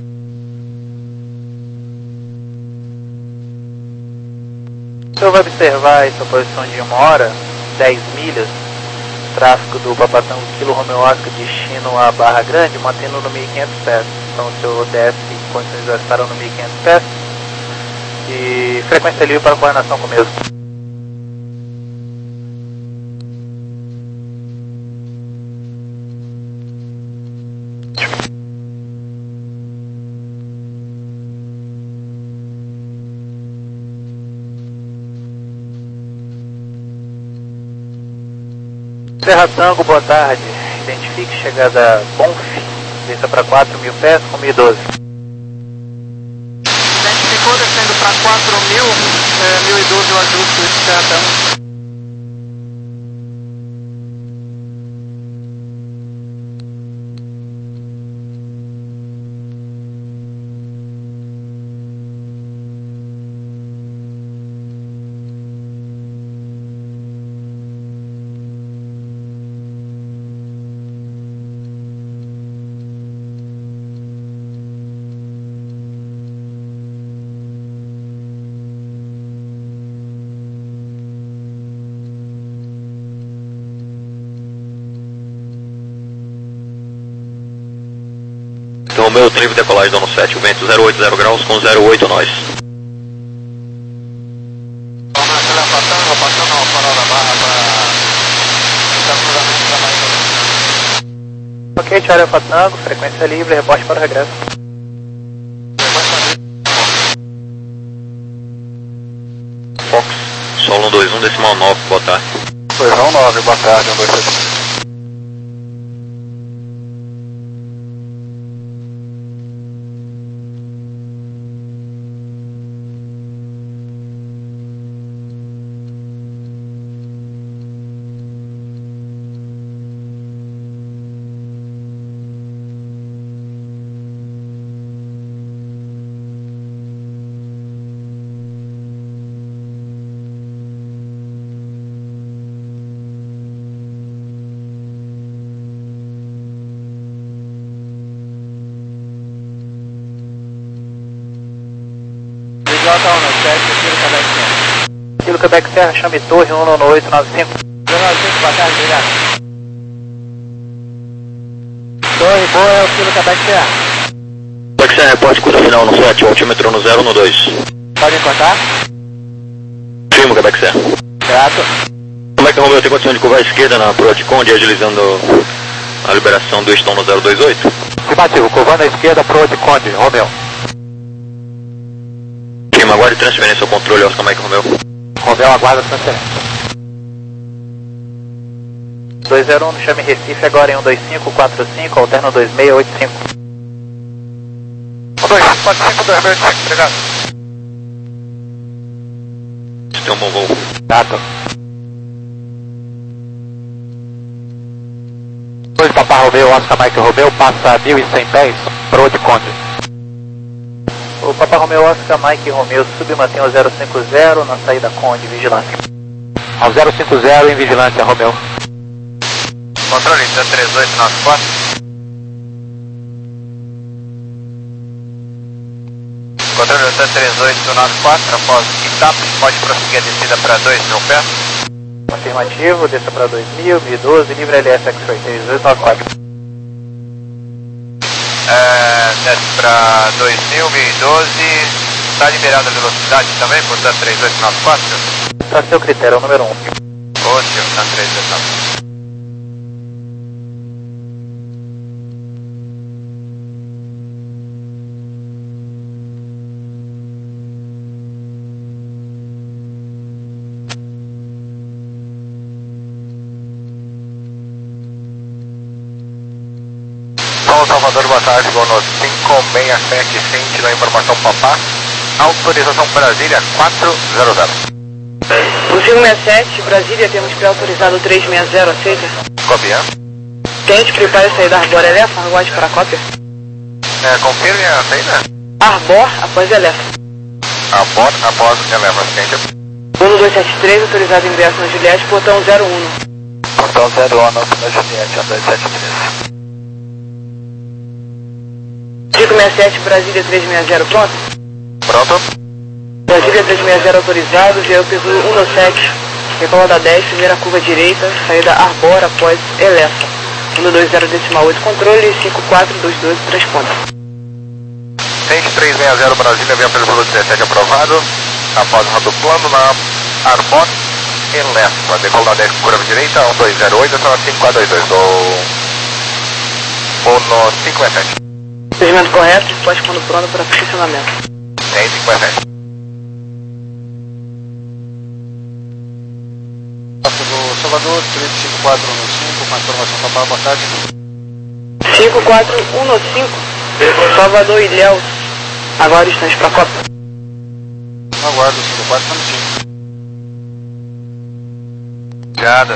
O senhor vai observar essa posição de uma hora, dez milhas, tráfego do Papatango Kilo Romeo Oscar, destino a Barra Grande, mantendo no mil e quinhentos pés. Então o senhor desce em condições de estar no mil e quinhentos pés e frequência livre para coordenação com o mesmo. Serra Tango, boa tarde. Identifique chegada Bonf, desça para quatro mil pés com mil e doze. Identificou descendo para quatro mil, é, mil e doze o ajuste de Serra Tango. Então o meu tribo decolagem dando sete, o vento zero oito zero graus com zero oito nós. Vamos naquela Patango, passando ao farol da Barra para... Ok, Charlie Alfa Tango, frequência livre, reporte para o regresso. Fox, solo um dois um decimal nove, boa tarde. dois um nove, boa tarde, um dois sete. sete, Kilo Quebec Serra. Kilo Quebec Serra, chame Torre um nove oito nove cinco. zero nove cinco, boa tarde, obrigado. Torre boa é o Kilo Quebec Serra. Quebec Serra, reporte curta final no sete, altímetro no zero um dois. Pode encontrar? Firmo, Quebec Serra. Grato. Como é que o Romeu tem condição de curvar à esquerda na Proa de Conde, agilizando a liberação do Stone no zero dois oito? Afirmativo, curvando à esquerda, Proa de Conde, Romeu. Firma, aguarde transferência ao controle, Oscar Mike Romeu. Romeu, aguarda transferência. dois zero um, chame Recife agora em um dois cinco quatro cinco, alterno dois seis oito cinco. um dois cinco quatro cinco, dois seis oito cinco, obrigado. Tem um bom voo. Grato. dois Papa Romeu, Oscar Mike Romeu, passa mil e cem pés, Proa de Conde. O Papa Romeu, Oscar Mike Romeu, submantém o zero cinco zero na saída Conde, vigilância. Ao zero cinco zero em vigilância, Romeu. Controle, D três oito nove quatro. Controle, D três oito nove quatro, após Itap, pode prosseguir a descida para dois mil pés. Afirmativo, desça para dois mil, mil e doze, livre L S X oito oito nove quatro. É, desce para dois mil, mil e doze, está liberada a velocidade também por D três oito nove quatro? Para seu critério, é o número um. Ótimo, D três oito nove quatro. Salvador, boa tarde, vou no cinco seis sete, sente na informação Papá, autorização Brasília quatro zero zero. No cinco seis sete, Brasília, temos pré-autorizado três seis zero, aceita? Copia. Tente, prepare a saída Arbor Elefa, aguarde para a cópia. É, confirme a saída. Arbor após Elefa. Arbor após Elefa, sente. um dois sete três, autorizado ingresso na Juliette, portão zero um. Portão zero um, na Juliette, um dois sete três. cinco seis sete, Brasília três seis zero, pronto? Pronto. Brasília três seis zero autorizado, G E O P um nove sete, recola da dez, primeira curva direita, saída Arbor após Elefa. um dois zero decimal oito, controle, cinco quatro dois dois, transponda. Tente três seis zero, Brasília, vem pelo piloto dezessete aprovado, após o rodo plano na Arbor Elefa, decola da dez, curva direita, um dois zero oito, até cinco quatro dois dois, do no cinco seis sete. Procedimento correto, pode quando pronto para posicionamento. Tem cinco seis sete. Salvador, três cinco quatro um cinco, com a informação Papá, boa tarde. cinco quatro um cinco, Salvador e Ilhéus, agora estamos para a Copa. Aguardo, cinco quatro um cinco. Obrigado.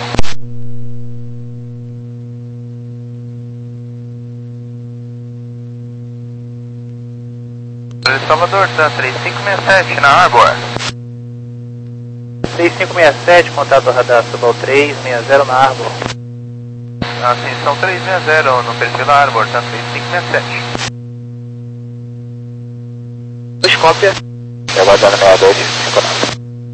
Salvador, tá três cinco seis sete na Arbor. três cinco seis sete, contato radar Subal três seis zero na Arbor. Ascensão três seis zero no perfil da Arbor, tá três cinco seis sete. Dois cópia. E aguardando meia dois, cinco nove.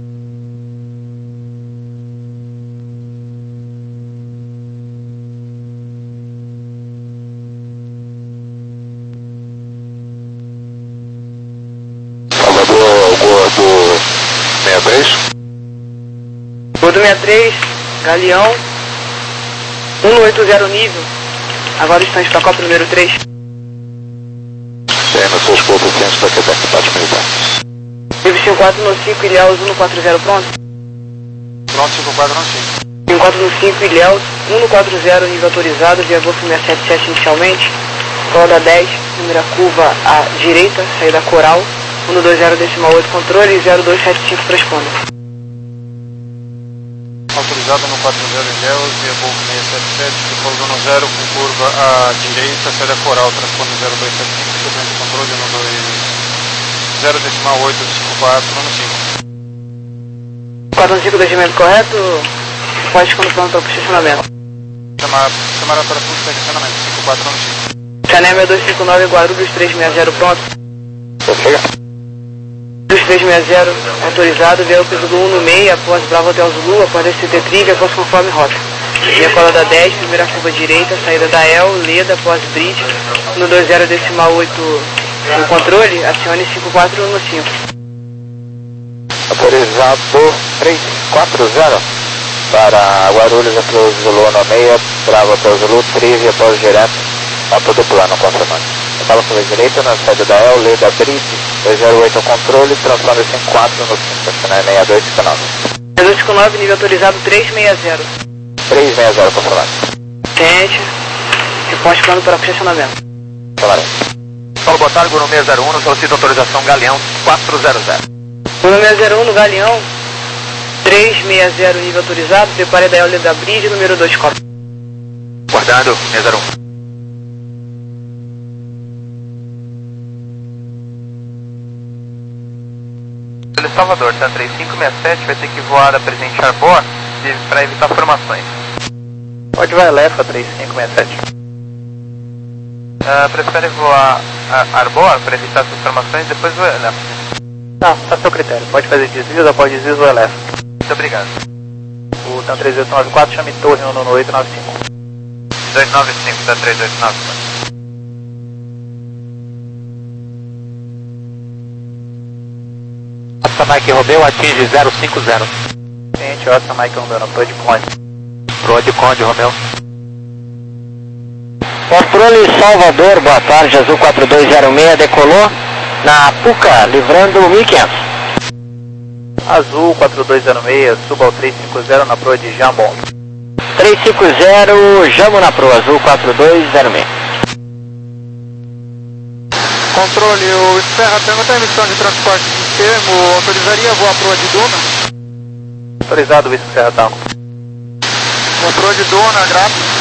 sessenta e três. Gordo sessenta e três, Galeão, um oito zero nível. Agora estamos para a Copa número três. Tem nos seus coeficientes para Quebec, bate militar. Nível cinco quatro no cinco, Ilhéus, um quatro zero, pronto? Pronto, cinco quatro um cinco. cinco quatro no cinco, Ilhéus, um quatro zero, nível autorizado, via Golf seis sete sete inicialmente. Roda dez, primeira curva à direita, saída Coral, um dois zero decimal oito, controle, zero dois sete cinco, responda. Autorizado no quatro zero Ilhéus, via Golf seis sete sete, pousando zero com curva à direita, saída Coral, transponde zero dois sete cinco, sequência de controle no dois zero decimal oito cinco quatro no cinco. quatro um cinco, descimento correto, pode quando pronto para o posicionamento. Chamar, chamar para posicionamento, cinco quatro no cinco. Canem dois cinco nove, Guarulhos três seis zero, pronto? Chega. Dos três seis zero autorizado, veio o piso do um no meio, após Bravo Hotel Zulu, após S T Trigger, após conforme rota. Decola da dez, primeira curva direita, saída da El, Leda, após Bridge, no dois zero decimal oito no controle, acione cinco quatro no cinco. Autorizado três quatro zero para Guarulhos, após Zulu no meia, Bravo Hotel Zulu, Trive, após direto, a todo plano, confirmando. Fala curva direita, na saída da El, Leda, Bridge, dois zero oito ao controle, transponder cinco quatro no cinco, acionar sessenta e dois cinco nove. sessenta e dois cinco nove, nível autorizado três seis zero. três seis zero, confirmado. Tente, responde plano para posicionamento. Falaram. Paulo, boa tarde, Guru seis zero um, solicita autorização Galeão quatro zero zero. Guru seis zero um no Galeão, três seis zero, nível autorizado, prepare da El, Leda, Bridge, número dois, cópia. Guardado, seis zero um. Salvador, tá três cinco seis sete, vai ter que voar da Presidente Arbor para evitar formações. Pode vai Lefa três cinco seis sete. Uh, prefere voar a Arbor para evitar essas formações, depois o Elefa. Não, tá a seu critério. Pode fazer desvios, após desvios o Elefa. Muito obrigado. O TAM três oito nove quatro, chame Torre um nove oito nove cinco. dois nove cinco da três oito nove. Oscar Mike Romeu atinge zero cinco zero. Gente, Oscar Mike Romeu, Pro de Conde. Pro de Conde, Romeu. Controle Salvador, boa tarde, Azul quatro dois zero seis, decolou na Puca, livrando mil e quinhentos. Azul quatro dois zero seis, suba ao três cinco zero na Pro de Jambon. três cinco zero, Jambo na Pro, Azul quatro dois zero seis. Controle, o Serra pergunta a emissão de transporte de termo, autorizaria voar Pro de Duna? Autorizado, Whisky Serra Tango. Uma Pro de Duna, grátis.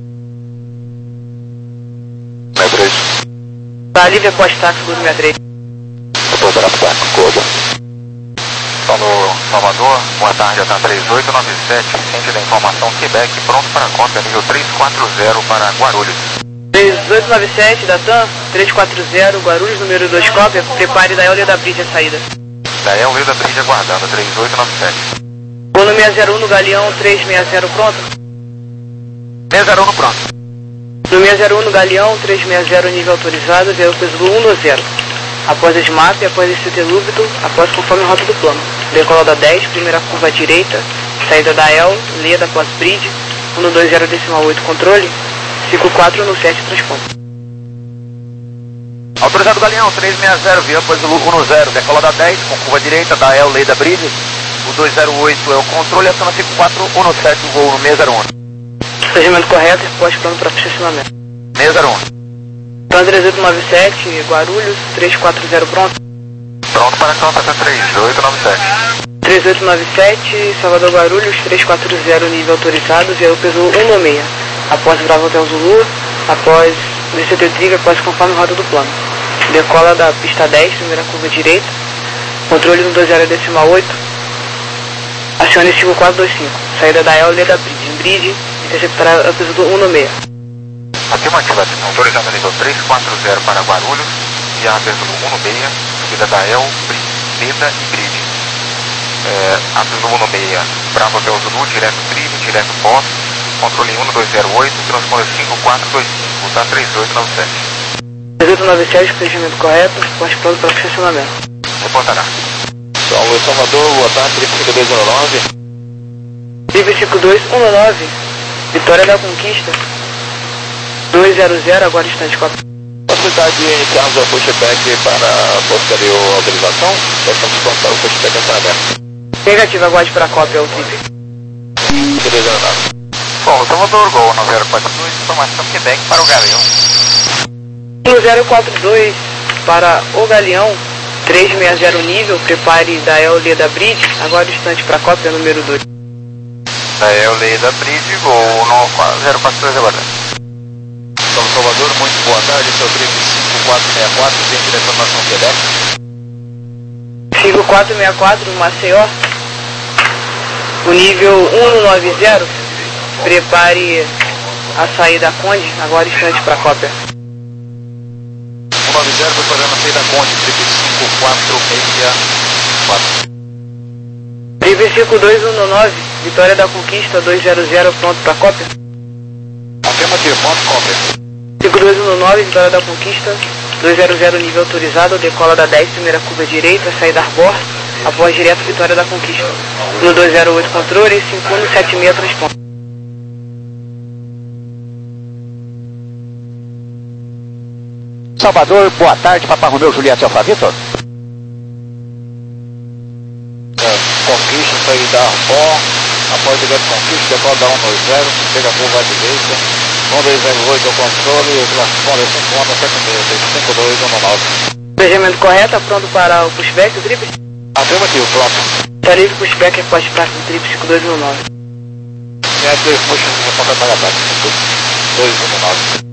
sessenta e três. Tá livre após táxi, Guru sessenta e três. Após Arapuá, Coda. Paulo, Salvador, boa tarde, a TAM três oito nove sete, ciente da informação Quebec, pronto para cópia, nível três quatro zero para Guarulhos. três oito nove sete da TAM, três quatro zero, Guarulhos, número dois, cópia, prepare da El, Leda, Bridge a saída. Da El, Leda, Bridge aguardando, três oito nove sete. Guru seis zero um no Galeão, três seis zero, pronto. seis zero um no pronto. No seis zero um no Galeão, três seis zero, nível autorizado, veio o peso do um no zero. Após S M A P, após S T Lúbito, após conforme rota do plano. Decola da dez, primeira curva à direita, saída da El, Leda, após Bridge, um dois zero decimal oito, controle, cinco quatro no sete, transponde. Autorizado Galeão, três seis zero, via após o um no zero, decola da dez, com curva direita, da El, Leda, Bridge, o dois zero oito é o controle, aciona cinco quatro um no sete, o voo no seis zero um. Procedimento correto, resposta plano para posicionamento. seis zero um. TAM três oito nove sete, Guarulhos, três quatro zero, pronto. Pronto para cópia, três oito nove sete. três oito nove sete, Salvador Guarulhos, três quatro zero, nível autorizado, veio o peso um no seis. Após Bravo Hotel Zulu, após D C T Trigger, após conforme rota do plano. Decola da pista dez, primeira curva direita, controle no dois zero decimal oito, acione cinco quatro dois cinco, saída da El, Leda, Bridge, em Bridge, interceptará o peso do um no seis. Afirmativa, autorizado nível três quatro zero para Guarulhos, e a peso do um no seis, subida da El, Leda e Bridge. É, a peso do um no seis, Bravo Hotel Zulu, direto Trive, direto Pós, controle um dois zero oito, transponder cinco quatro dois cinco, TAM três oito nove sete. três oito nove sete, procedimento correto, resposta plano para posicionamento. Reportará. Paulo Salvador, boa tarde, três cinco dois zero nove. Trive cinco dois um nove, Vitória da Conquista, dois zero zero, agora instante cópia. Possibilidade de iniciarmos o pushback para a posterior autorização? Possamos contar o pushback está aberto. Negativa, aguarde para a cópia, o Trive. três zero nove. Bom, Salvador, Gol nove zero quatro dois, informação Quebec para o Galeão. um zero quatro dois para o Galeão, três seis zero nível, prepare da El, Leda, Bridge, agora instante para a cópia, número dois. Da El, Leda, Bridge, Gol zero quatro dois aguardando. São Salvador, muito boa tarde, seu três cinco quatro seis quatro, ciente da informação Quebec. cinco quatro seis quatro, Maceió, o nível um nove zero, prepare a saída Conde, agora instante para a cópia. um nove zero, preparando a saída Conde, cinco quatro seis quatro. Trip cinco dois um nove, Vitória da Conquista dois zero zero, pronto para cópia. Afirmativo, ponto cópia. cinco dois um nove, Vitória da Conquista dois zero zero, nível autorizado, decola da dez, primeira curva direita, saída arbor, após direto Vitória da Conquista. No dois zero oito controle, cinco um sete seis transponder. Salvador, boa tarde, Papa Romeu, Juliette Alfa Vitor. Conquista, saída arbor, após direto Conquista, decola da um dois zero, chega a curva à direita, um dois zero oito ao controle, transponder cinco um sete seis, cinco dois um nove. Planejamento correto, pronto para o pushback, o trip? Afirmativo, pronto. Tá livre pushback, após prática do trip cinco dois um nove. É dois push, responsável para ataque, cinco dois um nove.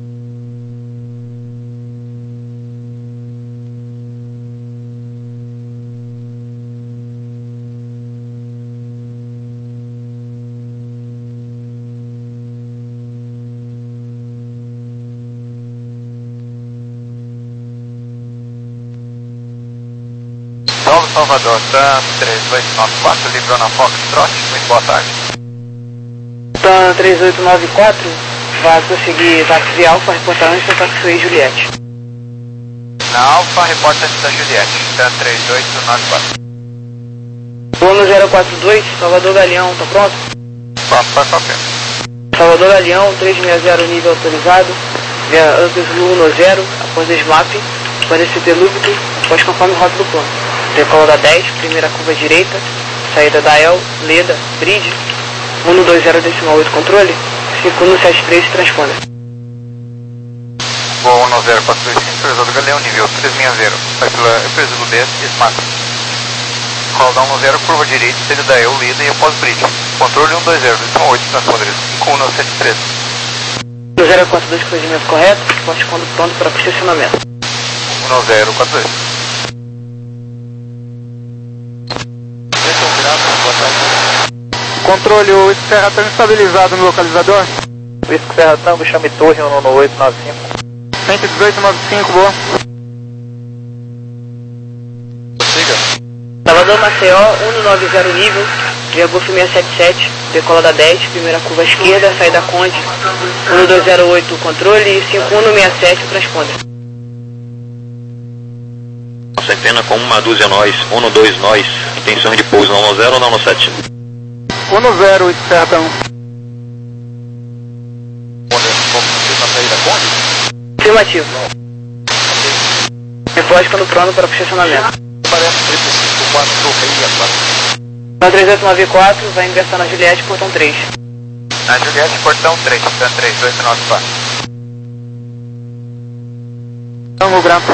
Salve Salvador, TAM três oito nove quatro, livrando a Foxtrot, muito boa tarde. TAM três oito nove quatro, vai prosseguir táxi Alfa, reportar antes do táxi Juliette. Na Alfa, reporta antes da Juliette, TAM três oito nove quatro. Bono zero quatro dois, Salvador Galeão, tá pronto? Pronto para qualquer. Salvador Galeão, trezentos e sessenta, nível autorizado, via Angus um zero, após desmap, para S T Lúbico, após conforme rota do plano. Decola da dez, primeira curva direita, saída da El, Leda, Bridge, um dois zero oito controle, cinco um sete três transponder. Voo um zero quatro dois cinco, Salvador Galeão, nível três seis zero, vai pela empresa do D S, Smart. Roda um zero, curva direita, saída da El, Leda e após Bridge. Controle um dois zero oito, transponder cinco um sete três. um zero quatro dois, procedimento correto, poste quando pronto para estacionamento. um zero quatro dois. Controle, o Whisky Serra Tango estabilizado no localizador. Whisky Serra Tango, chame torre um oito nove cinco. cento e dezoito nove cinco, boa. Siga. Salvador Maceió, um nove zero nível, via Golf seiscentos e setenta e sete, decola da dez, primeira curva esquerda, saída Conde, um dois zero oito controle e cinco um seis sete transponder. Centena com uma dúzia nós, um dois nós, intenção de pouso não no zero ou não no sete? um zero, Whisky Serra Tango. Na saída Conde? Afirmativo. Depois quando pronto para o estacionamento. Parece triplo cinco quatro, torre agora. Na três oito nove quatro, vai ingressar na Juliette, portão três. Na Juliette, portão três, TAM três oito nove quatro. Tango Grampo.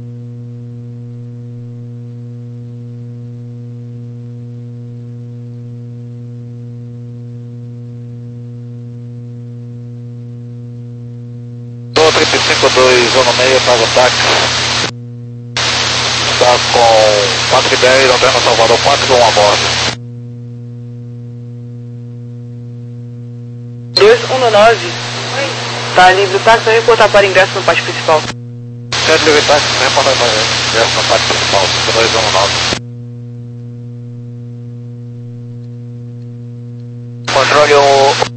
triplo cinco dois, zona meia, para o ataque. Está com quatro e dez, Antena Salvador quatro um a bordo. dois um nove, tá livre o táxi, vai reportar para ingresso no pátio principal. Sete livre táxi, reportar para ingresso no pátio principal, dois um nove. Controle o